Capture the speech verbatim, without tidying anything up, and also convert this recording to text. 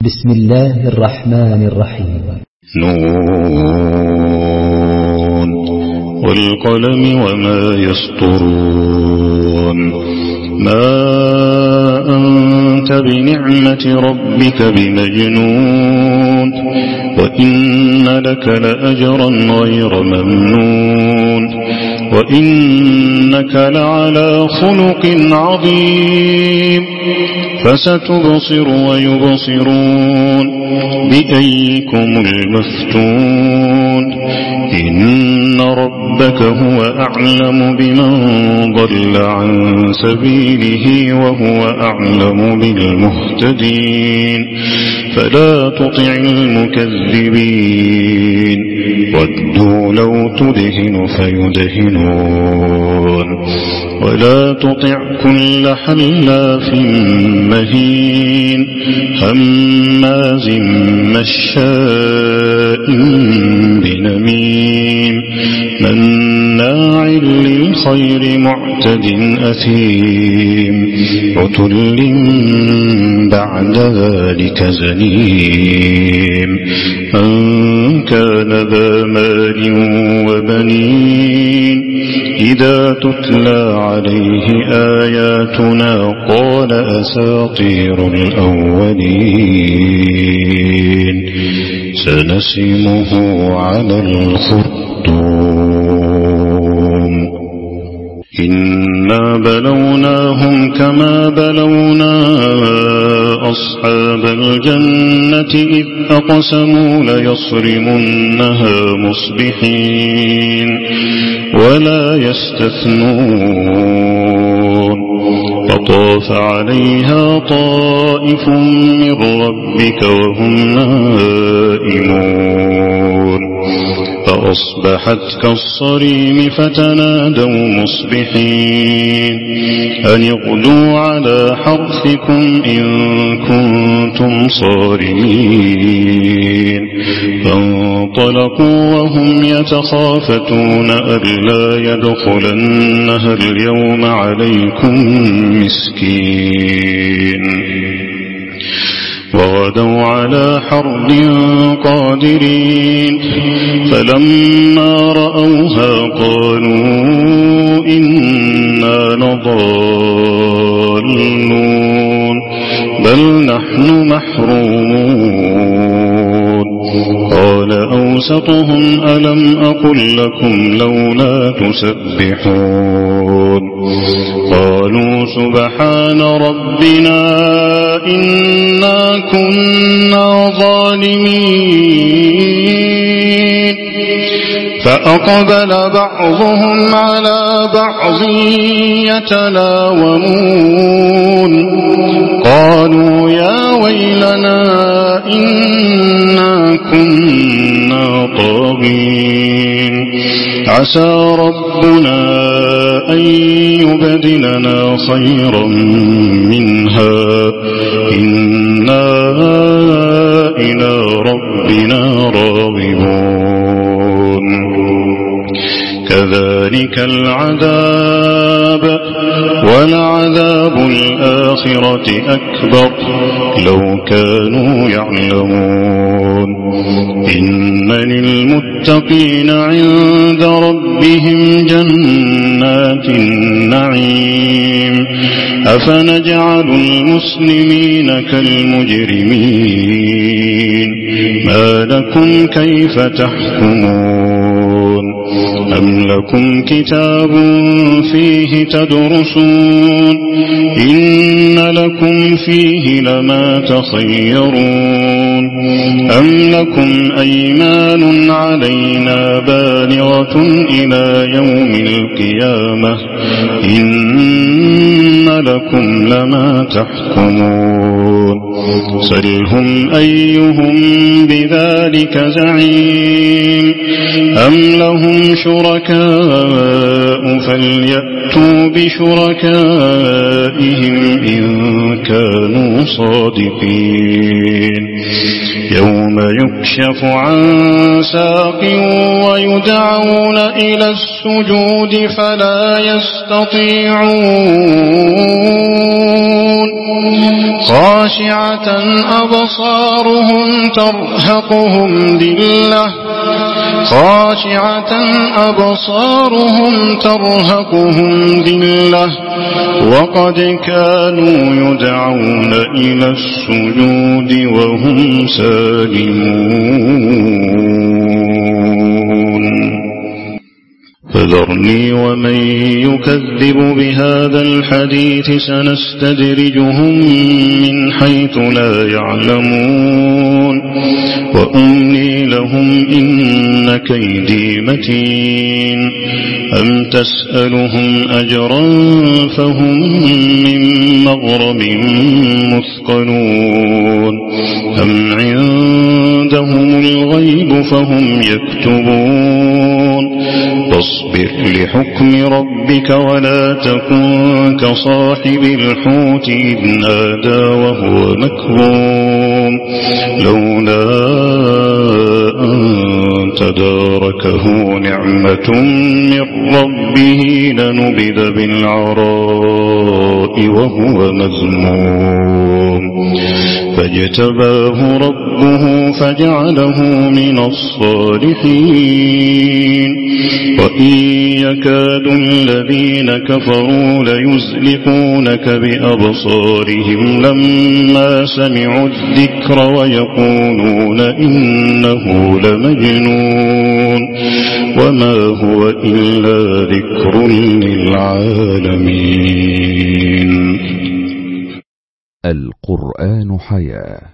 بسم الله الرحمن الرحيم. نون والقلم وما يسطرون. ما أنت بنعمة ربك بمجنون وإن لك لأجرا غير ممنون وإنك لعلى خلق عظيم. فستبصر ويبصرون بأيكم المفتون. إن ربك هو أعلم بمن ضل عن سبيله وهو أعلم بالمهتدين. فلا تطع المكذبين ودوا لو تدهن فيدهنون. ولا تطع كل حلاف مهين هماز مشاء بنميم مناع للخير معتد أثيم عتل بعد ذلك زنيم. أن كان ذا مال وبنين إذا تتلى عليه آياتنا قال أساطير الأولين. سنسمه على الخرطوم. إنا بلوناهم كما بلونا أصحاب الجنة إذ أقسموا ليصرمنها مصبحين ولا يستثنون. فطاف عليها طائف من ربك وهم نائمون فأصبحت كالصريم فتنادوا مصبحين أن اغدوا على حرثكم إن كنتم صارمين. فانطلقوا وهم يتخافتون ألا يدخلنها اليوم عليكم مسكين. وغدوا على حرد قادرين فلما رأوها قالوا إنا لضالون بل نحن محرومون. قال أوسطهم ألم أقل لكم لولا تسبحون. قالوا سبحان ربنا إنا كنا ظالمين. فأقبل بعضهم على بعض يتلاومون قالوا يا ويلنا إنا كنا طاغين. عسى ربنا أن يبدلنا خيرا منها إنا إلى ربنا راغبون. كذلك العذاب ولعذاب الآخرة أكبر لو كانوا يعلمون. إن للمتقين عند ربهم جنات النعيم. أفنجعل المسلمين كالمجرمين ما لكم كيف تحكمون. أم لكم كتاب فيه تدرسون إن لكم فيه لما تخيرون. أم لكم أيمان علينا بالغة إلى يوم القيامة إن لكم لما تحكمون. سلهم أيهم بذلك زعيم. أم لهم شركاء فليأتوا بشركائهم إن كانوا صادقين. يوم يكشف عن ساق ويدعون إلى السجود فلا يستطيعون خاشعة أبصارهم ترهقهم ذلة خاشعة أبصارهم ترهقهم ذلة وقد كانوا يدعون إلى السجود وهم سالمون فذرني ومن يكذب بهذا الحديث سنستدرجهم من حيث لا يعلمون وأملي لهم إن كيدي متين أم تسألهم أجرا فهم من مغرم مثقلون أم عندهم الغيب فهم يكتبون فاصبر لحكم ربك ولا تكن كصاحب الحوت إذ نادى وهو مكظوم لولا أن تداركه نعمة من ربه لنبذ بالعراء وهو مذموم فاجتباه ربه فجعله من الصالحين وإن يكاد الذين كفروا ليزلقونك بأبصارهم لما سمعوا الذكر ويقولون إنه لمجنون وما هو إلا ذكر للعالمين. القرآن حياة